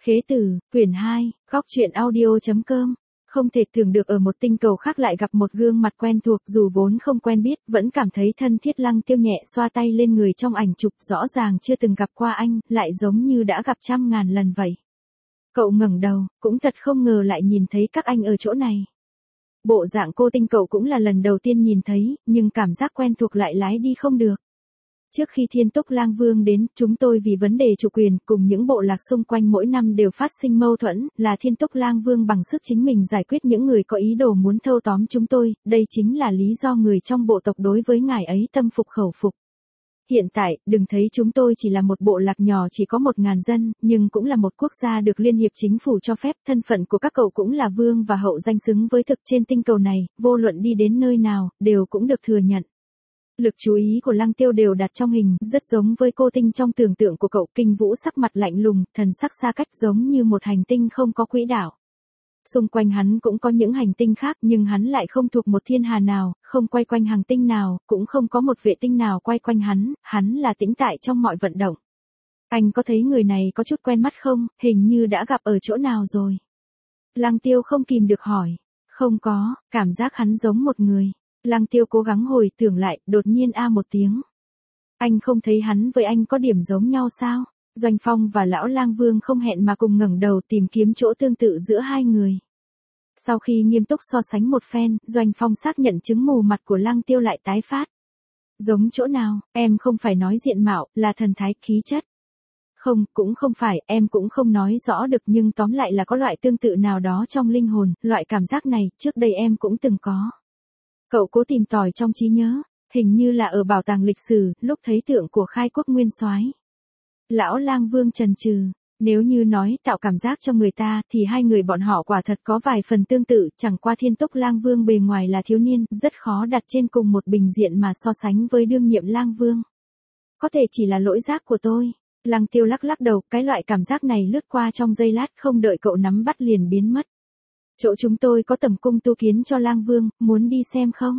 Khế Tử, quyển 2, góc truyện audio.com. Không thể tưởng được ở một tinh cầu khác lại gặp một gương mặt quen thuộc, dù vốn không quen biết, vẫn cảm thấy thân thiết. Lăng Tiêu nhẹ xoa tay lên người trong ảnh chụp, rõ ràng chưa từng gặp qua anh, lại giống như đã gặp trăm ngàn lần vậy. Cậu ngẩng đầu, cũng thật không ngờ lại nhìn thấy các anh ở chỗ này. Bộ dạng cô Tinh cậu cũng là lần đầu tiên nhìn thấy, nhưng cảm giác quen thuộc lại lái đi không được. Trước khi Thiên Túc Lang Vương đến, chúng tôi vì vấn đề chủ quyền cùng những bộ lạc xung quanh mỗi năm đều phát sinh mâu thuẫn, là Thiên Túc Lang Vương bằng sức chính mình giải quyết những người có ý đồ muốn thâu tóm chúng tôi, đây chính là lý do người trong bộ tộc đối với ngài ấy tâm phục khẩu phục. Hiện tại, đừng thấy chúng tôi chỉ là một bộ lạc nhỏ chỉ có 1.000 dân, nhưng cũng là một quốc gia được Liên hiệp Chính phủ cho phép, thân phận của các cậu cũng là vương và hậu danh xứng với thực trên tinh cầu này, vô luận đi đến nơi nào, đều cũng được thừa nhận. Lực chú ý của Lăng Tiêu đều đặt trong hình, rất giống với cô Tinh trong tưởng tượng của cậu. Kinh Vũ sắc mặt lạnh lùng, thần sắc xa cách giống như một hành tinh không có quỹ đạo. Xung quanh hắn cũng có những hành tinh khác, nhưng hắn lại không thuộc một thiên hà nào, không quay quanh hành tinh nào, cũng không có một vệ tinh nào quay quanh hắn là tĩnh tại trong mọi vận động. Anh có thấy người này có chút quen mắt không, hình như đã gặp ở chỗ nào rồi. Lăng Tiêu không kìm được hỏi. Không có, cảm giác hắn giống một người. Lăng Tiêu cố gắng hồi tưởng lại, đột nhiên một tiếng. Anh không thấy hắn với anh có điểm giống nhau sao? Doanh Phong và lão Lang Vương không hẹn mà cùng ngẩng đầu tìm kiếm chỗ tương tự giữa hai người. Sau khi nghiêm túc so sánh một phen, Doanh Phong xác nhận chứng mù mặt của Lăng Tiêu lại tái phát. Giống chỗ nào, em không phải nói diện mạo, là thần thái khí chất. Không, cũng không phải, em cũng không nói rõ được, nhưng tóm lại là có loại tương tự nào đó trong linh hồn, loại cảm giác này, trước đây em cũng từng có. Cậu cố tìm tòi trong trí nhớ, hình như là ở bảo tàng lịch sử, lúc thấy tượng của khai quốc nguyên soái. Lão Lang Vương chần chừ, nếu như nói tạo cảm giác cho người ta, thì hai người bọn họ quả thật có vài phần tương tự, chẳng qua Thiên Túc Lang Vương bề ngoài là thiếu niên, rất khó đặt trên cùng một bình diện mà so sánh với đương nhiệm Lang Vương. Có thể chỉ là lỗi giác của tôi. Lăng Tiêu lắc lắc đầu, cái loại cảm giác này lướt qua trong giây lát, không đợi cậu nắm bắt liền biến mất. Chỗ chúng tôi có tẩm cung tu kiến cho Lang Vương, muốn đi xem không?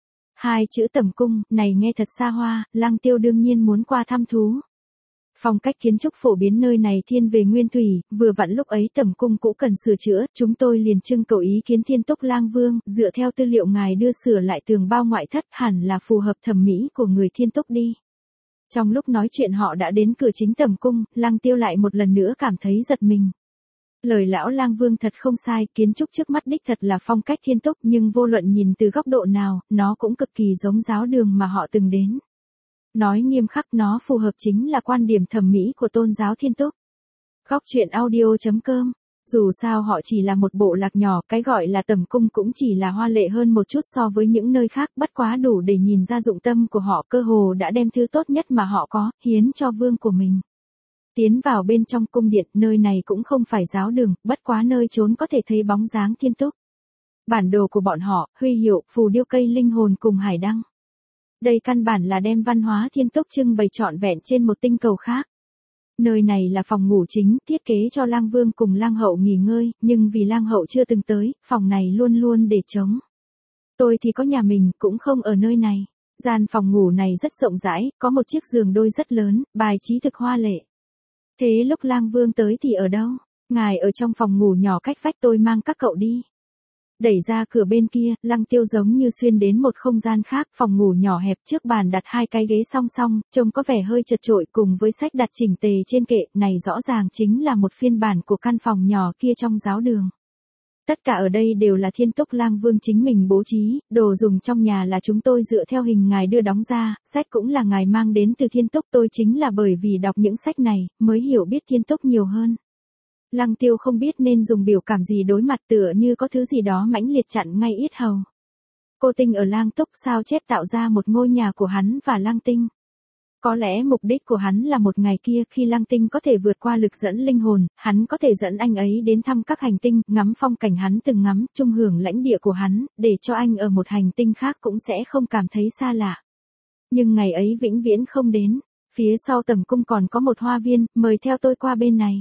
Hai chữ tẩm cung, này nghe thật xa hoa, Lăng Tiêu đương nhiên muốn qua thăm thú. Phong cách kiến trúc phổ biến nơi này thiên về nguyên thủy, vừa vặn lúc ấy tẩm cung cũng cần sửa chữa, chúng tôi liền trưng cầu ý kiến Thiên Túc Lang Vương, dựa theo tư liệu ngài đưa sửa lại tường bao ngoại thất, hẳn là phù hợp thẩm mỹ của người Thiên Túc đi. Trong lúc nói chuyện họ đã đến cửa chính tẩm cung, Lăng Tiêu lại một lần nữa cảm thấy giật mình. Lời lão Lang Vương thật không sai, kiến trúc trước mắt đích thật là phong cách Thiên Túc, nhưng vô luận nhìn từ góc độ nào, nó cũng cực kỳ giống giáo đường mà họ từng đến. Nói nghiêm khắc, nó phù hợp chính là quan điểm thẩm mỹ của tôn giáo Thiên Túc. Góc truyện audio.com. Dù sao họ chỉ là một bộ lạc nhỏ, cái gọi là tẩm cung cũng chỉ là hoa lệ hơn một chút so với những nơi khác, bất quá đủ để nhìn ra dụng tâm của họ, cơ hồ đã đem thứ tốt nhất mà họ có, hiến cho vương của mình. Tiến vào bên trong cung điện, nơi này cũng không phải giáo đường, bất quá nơi trốn có thể thấy bóng dáng Thiên Túc. Bản đồ của bọn họ, huy hiệu, phù điêu cây linh hồn cùng hải đăng. Đây căn bản là đem văn hóa Thiên Túc trưng bày trọn vẹn trên một tinh cầu khác. Nơi này là phòng ngủ chính, thiết kế cho Lang Vương cùng Lang Hậu nghỉ ngơi, nhưng vì Lang Hậu chưa từng tới, phòng này luôn luôn để trống. Tôi thì có nhà mình, cũng không ở nơi này. Gian phòng ngủ này rất rộng rãi, có một chiếc giường đôi rất lớn, bài trí thực hoa lệ. Thế lúc Lang Vương tới thì ở đâu? Ngài ở trong phòng ngủ nhỏ cách vách, tôi mang các cậu đi. Đẩy ra cửa bên kia, Lăng Tiêu giống như xuyên đến một không gian khác, phòng ngủ nhỏ hẹp, trước bàn đặt hai cái ghế song song, trông có vẻ hơi chật chội, cùng với sách đặt chỉnh tề trên kệ, này rõ ràng chính là một phiên bản của căn phòng nhỏ kia trong giáo đường. Tất cả ở đây đều là Thiên Túc Lang Vương chính mình bố trí, đồ dùng trong nhà là chúng tôi dựa theo hình ngài đưa đóng ra, sách cũng là ngài mang đến từ Thiên Túc, tôi chính là bởi vì đọc những sách này, mới hiểu biết Thiên Túc nhiều hơn. Lăng Tiêu không biết nên dùng biểu cảm gì đối mặt, tựa như có thứ gì đó mãnh liệt chặn ngay yết hầu. Cô Tinh ở Lang Túc sao chép tạo ra một ngôi nhà của hắn và Lang Tinh. Có lẽ mục đích của hắn là một ngày kia khi Lang Tinh có thể vượt qua lực dẫn linh hồn, hắn có thể dẫn anh ấy đến thăm các hành tinh, ngắm phong cảnh hắn từng ngắm, chung hưởng lãnh địa của hắn, để cho anh ở một hành tinh khác cũng sẽ không cảm thấy xa lạ. Nhưng ngày ấy vĩnh viễn không đến. Phía sau tẩm cung còn có một hoa viên, mời theo tôi qua bên này.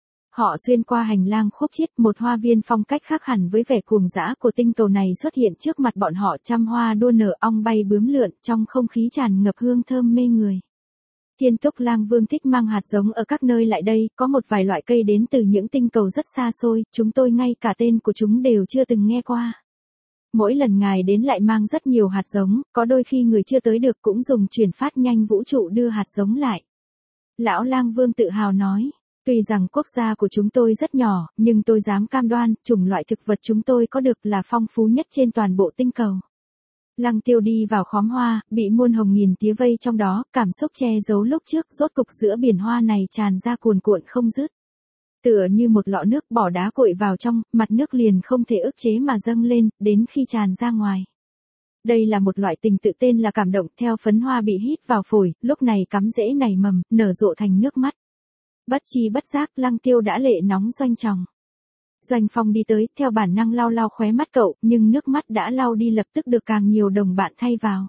Họ xuyên qua hành lang khúc chiết, một hoa viên phong cách khác hẳn với vẻ cuồng dã của tinh cầu này xuất hiện trước mặt bọn họ, trăm hoa đua nở, ong bay bướm lượn, trong không khí tràn ngập hương thơm mê người. Thiên Túc Lang Vương thích mang hạt giống ở các nơi lại đây, có một vài loại cây đến từ những tinh cầu rất xa xôi, chúng tôi ngay cả tên của chúng đều chưa từng nghe qua. Mỗi lần ngài đến lại mang rất nhiều hạt giống, có đôi khi người chưa tới được cũng dùng chuyển phát nhanh vũ trụ đưa hạt giống lại. Lão Lang Vương tự hào nói, tuy rằng quốc gia của chúng tôi rất nhỏ, nhưng tôi dám cam đoan, chủng loại thực vật chúng tôi có được là phong phú nhất trên toàn bộ tinh cầu. Lăng Tiêu đi vào khóm hoa, bị muôn hồng nghìn tía vây trong đó, cảm xúc che giấu lúc trước rốt cục giữa biển hoa này tràn ra cuồn cuộn không dứt. Tựa như một lọ nước bỏ đá cuội vào trong, mặt nước liền không thể ức chế mà dâng lên, đến khi tràn ra ngoài. Đây là một loại tình tự tên là cảm động, theo phấn hoa bị hít vào phổi, lúc này cắm rễ nảy mầm, nở rộ thành nước mắt. Bất chi bất giác, Lăng Tiêu đã lệ nóng doanh tròng. Doanh Phong đi tới, theo bản năng lau lau khóe mắt cậu, nhưng nước mắt đã lau đi lập tức được càng nhiều đồng bạn thay vào.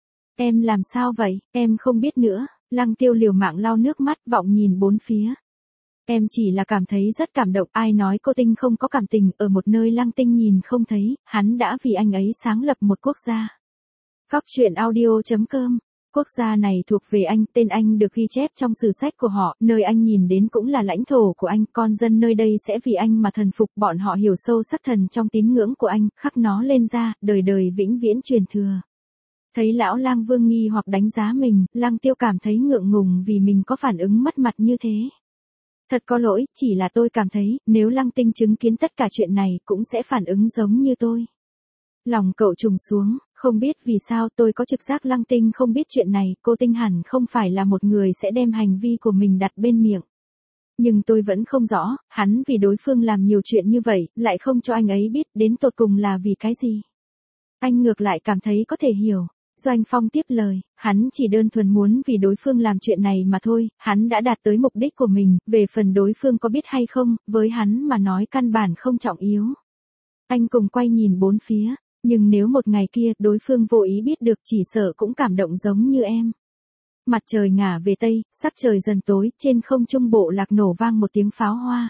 Em làm sao vậy, em không biết nữa. Lăng Tiêu liều mạng lau nước mắt, vọng nhìn bốn phía. Em chỉ là cảm thấy rất cảm động, ai nói cô Tinh không có cảm tình, ở một nơi Lăng Tinh nhìn không thấy, hắn đã vì anh ấy sáng lập một quốc gia. Góc truyện audio.com. Quốc gia này thuộc về anh, tên anh được ghi chép trong sử sách của họ, nơi anh nhìn đến cũng là lãnh thổ của anh, con dân nơi đây sẽ vì anh mà thần phục, bọn họ hiểu sâu sắc thần trong tín ngưỡng của anh, khắc nó lên da, đời đời vĩnh viễn truyền thừa. Thấy lão Lang Vương nghi hoặc đánh giá mình, Lăng Tiêu cảm thấy ngượng ngùng vì mình có phản ứng mất mặt như thế. Thật có lỗi, chỉ là tôi cảm thấy, nếu Lăng Tinh chứng kiến tất cả chuyện này cũng sẽ phản ứng giống như tôi. Lòng cậu trùng xuống, không biết vì sao tôi có trực giác Lăng Tinh không biết chuyện này, cô Tinh hẳn không phải là một người sẽ đem hành vi của mình đặt bên miệng. Nhưng tôi vẫn không rõ, hắn vì đối phương làm nhiều chuyện như vậy, lại không cho anh ấy biết đến tột cùng là vì cái gì. Anh ngược lại cảm thấy có thể hiểu. Doanh Phong tiếp lời, hắn chỉ đơn thuần muốn vì đối phương làm chuyện này mà thôi, hắn đã đạt tới mục đích của mình, về phần đối phương có biết hay không, với hắn mà nói căn bản không trọng yếu. Anh cùng quay nhìn bốn phía, nhưng nếu một ngày kia đối phương vô ý biết được chỉ sợ cũng cảm động giống như em. Mặt trời ngả về tây, sắc trời dần tối, trên không trung bộ lạc nổ vang một tiếng pháo hoa.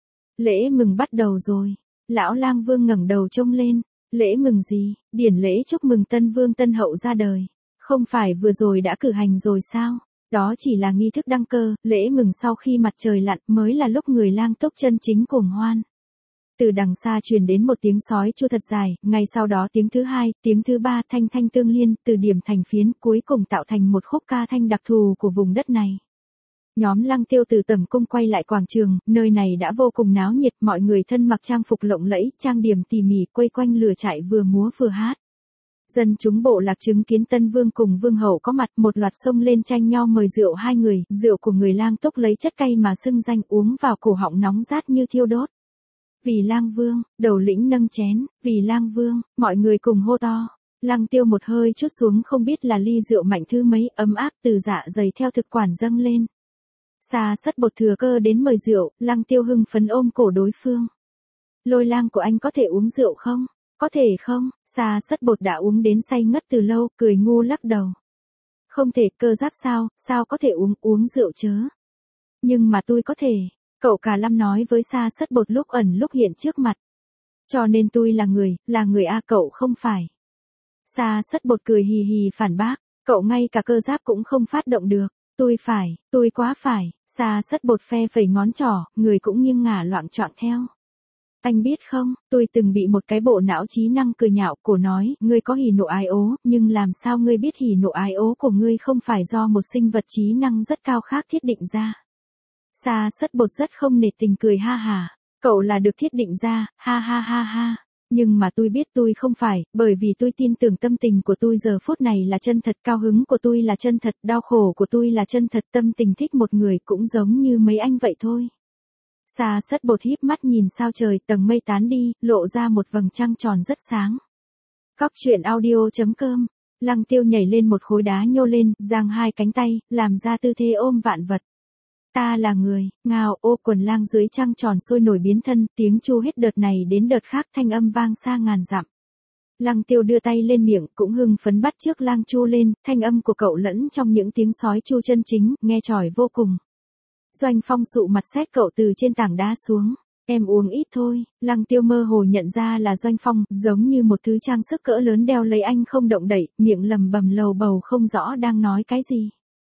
Lễ mừng bắt đầu rồi, lão Lang Vương ngẩng đầu trông lên. Lễ mừng gì, điển lễ chúc mừng tân vương tân hậu ra đời. Không phải vừa rồi đã cử hành rồi sao? Đó chỉ là nghi thức đăng cơ, lễ mừng sau khi mặt trời lặn mới là lúc người Lang Túc chân chính cuồng hoan. Từ đằng xa truyền đến một tiếng sói chu thật dài, ngay sau đó tiếng thứ hai, tiếng thứ ba thanh thanh tương liên, từ điểm thành phiến cuối cùng tạo thành một khúc ca thanh đặc thù của vùng đất này. Nhóm Lăng Tiêu từ tầm cung quay lại quảng trường, nơi này đã vô cùng náo nhiệt, mọi người thân mặc trang phục lộng lẫy, trang điểm tỉ mỉ, quây quanh lửa trại vừa múa vừa hát. Dân chúng bộ lạc chứng kiến Tân Vương cùng Vương hậu có mặt, một loạt xông lên tranh nhau mời rượu hai người, rượu của người Lang Túc lấy chất cay mà xưng danh, uống vào cổ họng nóng rát như thiêu đốt. Vì Lang Vương, đầu lĩnh nâng chén, vì Lang Vương, mọi người cùng hô to. Lăng Tiêu một hơi chút xuống không biết là ly rượu mạnh thứ mấy, ấm áp từ dạ dày theo thực quản dâng lên. Sa Sất Bột thừa cơ đến mời rượu, Lăng Tiêu hưng phấn ôm cổ đối phương. Lôi Lang của anh có thể uống rượu không? Có thể không? Sa Sất Bột đã uống đến say ngất từ lâu, cười ngu lắc đầu. Không thể, cơ giáp sao có thể uống rượu chớ. Nhưng mà tôi có thể, cậu cả Lâm nói với Sa Sất Bột lúc ẩn lúc hiện trước mặt. Cho nên tôi là người a, cậu không phải. Sa Sất Bột cười hì hì phản bác, cậu ngay cả cơ giáp cũng không phát động được. Tôi quá phải, Sa Sất Bột phe phẩy ngón trỏ, người cũng nghiêng ngả loạng choạng theo. Anh biết không, tôi từng bị một cái bộ não trí năng cười nhạo, cổ nói, ngươi có hỉ nộ ái ố, nhưng làm sao ngươi biết hỉ nộ ái ố của ngươi không phải do một sinh vật trí năng rất cao khác thiết định ra. Sa Sất Bột rất không nể tình cười ha hà, cậu là được thiết định ra, ha ha ha ha. Nhưng mà tôi biết tôi không phải, bởi vì tôi tin tưởng tâm tình của tôi giờ phút này là chân thật, cao hứng của tôi là chân thật, đau khổ của tôi là chân thật, tâm tình thích một người cũng giống như mấy anh vậy thôi. Sa Sất Bột híp mắt nhìn sao trời, tầng mây tán đi, lộ ra một vầng trăng tròn rất sáng. Góc truyện audio.com. Lăng Tiêu nhảy lên một khối đá nhô lên, giang hai cánh tay, làm ra tư thế ôm vạn vật. Ta là người, ngao, ô quần lang dưới trăng tròn sôi nổi biến thân, tiếng chu hết đợt này đến đợt khác, thanh âm vang xa ngàn dặm. Lăng Tiêu đưa tay lên miệng, cũng hưng phấn bắt trước lang chu lên, thanh âm của cậu lẫn trong những tiếng sói chu chân chính, nghe chỏi vô cùng. Doanh Phong sụ mặt xách cậu từ trên tảng đá xuống. Em uống ít thôi, Lăng Tiêu mơ hồ nhận ra là Doanh Phong, giống như một thứ trang sức cỡ lớn đeo lấy anh không động đậy, miệng lầm bầm lầu bầu không rõ đang nói cái gì.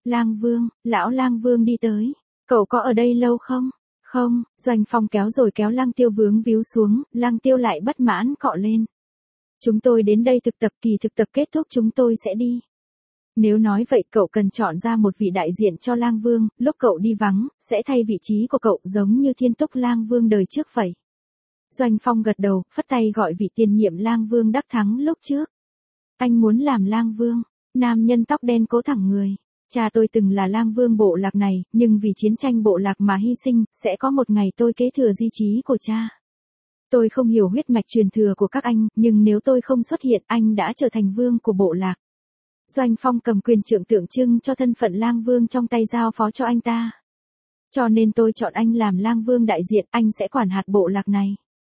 Lang Vương, lão Lang Vương đi tới. Cậu có ở đây lâu không? Không, Doanh Phong kéo rồi kéo Lăng Tiêu vướng víu xuống, Lăng Tiêu lại bất mãn cọ lên. Chúng tôi đến đây thực tập, kỳ thực tập kết thúc chúng tôi sẽ đi. Nếu nói vậy cậu cần chọn ra một vị đại diện cho Lang Vương, lúc cậu đi vắng, sẽ thay vị trí của cậu giống như Thiên Túc Lang Vương đời trước vậy. Doanh Phong gật đầu, phất tay gọi vị tiền nhiệm Lang Vương đắc thắng lúc trước. Anh muốn làm Lang Vương. Nam nhân tóc đen cố thẳng người. Cha tôi từng là Lang Vương bộ lạc này, nhưng vì chiến tranh bộ lạc mà hy sinh, sẽ có một ngày tôi kế thừa di chí của cha. Tôi không hiểu huyết mạch truyền thừa của các anh, nhưng nếu tôi không xuất hiện, anh đã trở thành vương của bộ lạc. Doanh Phong cầm quyền trượng tượng trưng cho thân phận Lang Vương trong tay giao phó cho anh ta. Cho nên tôi chọn anh làm Lang Vương đại diện, anh sẽ quản hạt bộ lạc này.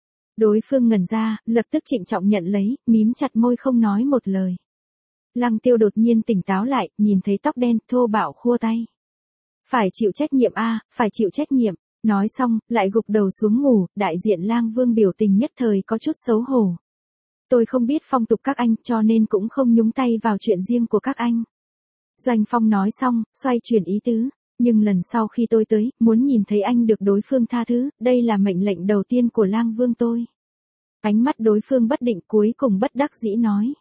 Đối phương ngẩn ra, lập tức trịnh trọng nhận lấy, mím chặt môi không nói một lời. Lăng Tiêu đột nhiên tỉnh táo lại, nhìn thấy tóc đen, thô bạo khua tay. Phải chịu trách nhiệm a, phải chịu trách nhiệm. Nói xong, lại gục đầu xuống ngủ, đại diện Lang Vương biểu tình nhất thời có chút xấu hổ. Tôi không biết phong tục các anh, cho nên cũng không nhúng tay vào chuyện riêng của các anh. Doanh Phong nói xong, xoay chuyển ý tứ. Nhưng lần sau khi tôi tới, muốn nhìn thấy anh được đối phương tha thứ, đây là mệnh lệnh đầu tiên của Lang Vương tôi. Ánh mắt đối phương bất định, cuối cùng bất đắc dĩ nói.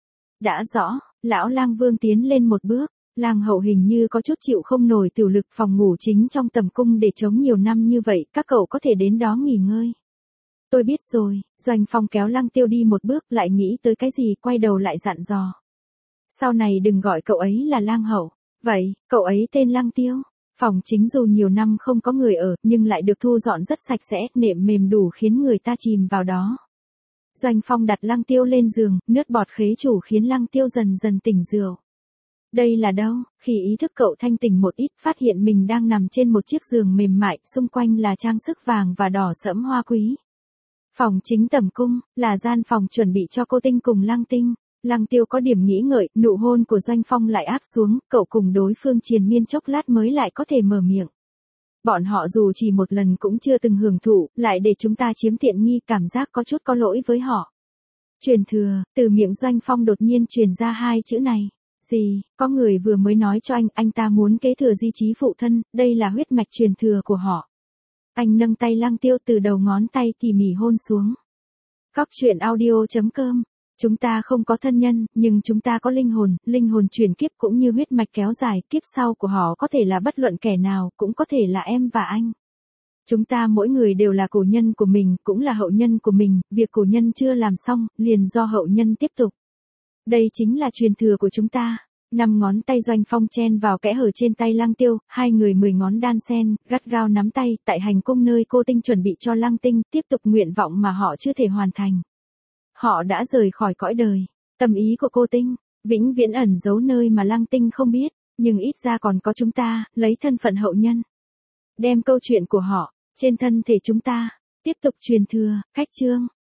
Đã rõ, lão Lang Vương tiến lên một bước. Lang hậu hình như có chút chịu không nổi tiểu lực, phòng ngủ chính trong tầm cung để chống nhiều năm như vậy, các cậu có thể đến đó nghỉ ngơi. Tôi biết rồi. Doanh Phong kéo Lăng Tiêu đi một bước, lại nghĩ tới cái gì, quay đầu lại dặn dò. Sau này đừng gọi cậu ấy là Lang hậu. Vậy, cậu ấy tên Lăng Tiêu. Phòng chính dù nhiều năm không có người ở, nhưng lại được thu dọn rất sạch sẽ, nệm mềm đủ khiến người ta chìm vào đó. Doanh Phong đặt Lăng Tiêu lên giường, nước bọt khế chủ khiến Lăng Tiêu dần dần tỉnh rượu. Đây là đâu? Khi ý thức cậu thanh tỉnh một ít, phát hiện mình đang nằm trên một chiếc giường mềm mại, xung quanh là trang sức vàng và đỏ sẫm hoa quý. Phòng chính tầm cung, là gian phòng chuẩn bị cho cô Tinh cùng Lăng Tinh. Lăng Tiêu có điểm nghĩ ngợi, nụ hôn của Doanh Phong lại áp xuống, cậu cùng đối phương triền miên chốc lát mới lại có thể mở miệng. Bọn họ dù chỉ một lần cũng chưa từng hưởng thụ, lại để chúng ta chiếm tiện nghi, cảm giác có chút có lỗi với họ. Truyền thừa, từ miệng Doanh Phong đột nhiên truyền ra hai chữ này. Gì, có người vừa mới nói cho anh ta muốn kế thừa di chí phụ thân, đây là huyết mạch truyền thừa của họ. Anh nâng tay Lăng Tiêu từ đầu ngón tay tỉ mỉ hôn xuống. Cóc truyện audio.com. Chúng ta không có thân nhân, nhưng chúng ta có linh hồn chuyển kiếp cũng như huyết mạch kéo dài, kiếp sau của họ có thể là bất luận kẻ nào, cũng có thể là em và anh. Chúng ta mỗi người đều là cổ nhân của mình, cũng là hậu nhân của mình, việc cổ nhân chưa làm xong, liền do hậu nhân tiếp tục. Đây chính là truyền thừa của chúng ta. 5 ngón tay Doanh Phong chen vào kẽ hở trên tay Lăng Tiêu, hai người 10 ngón đan sen, gắt gao nắm tay, tại hành cung nơi cô Tinh chuẩn bị cho Lăng Tinh, tiếp tục nguyện vọng mà họ chưa thể hoàn thành. Họ đã rời khỏi cõi đời. Tâm ý của cô Tinh, vĩnh viễn ẩn giấu nơi mà Lăng Tinh không biết, nhưng ít ra còn có chúng ta, lấy thân phận hậu nhân. Đem câu chuyện của họ, trên thân thể chúng ta, tiếp tục truyền thừa, cách chương.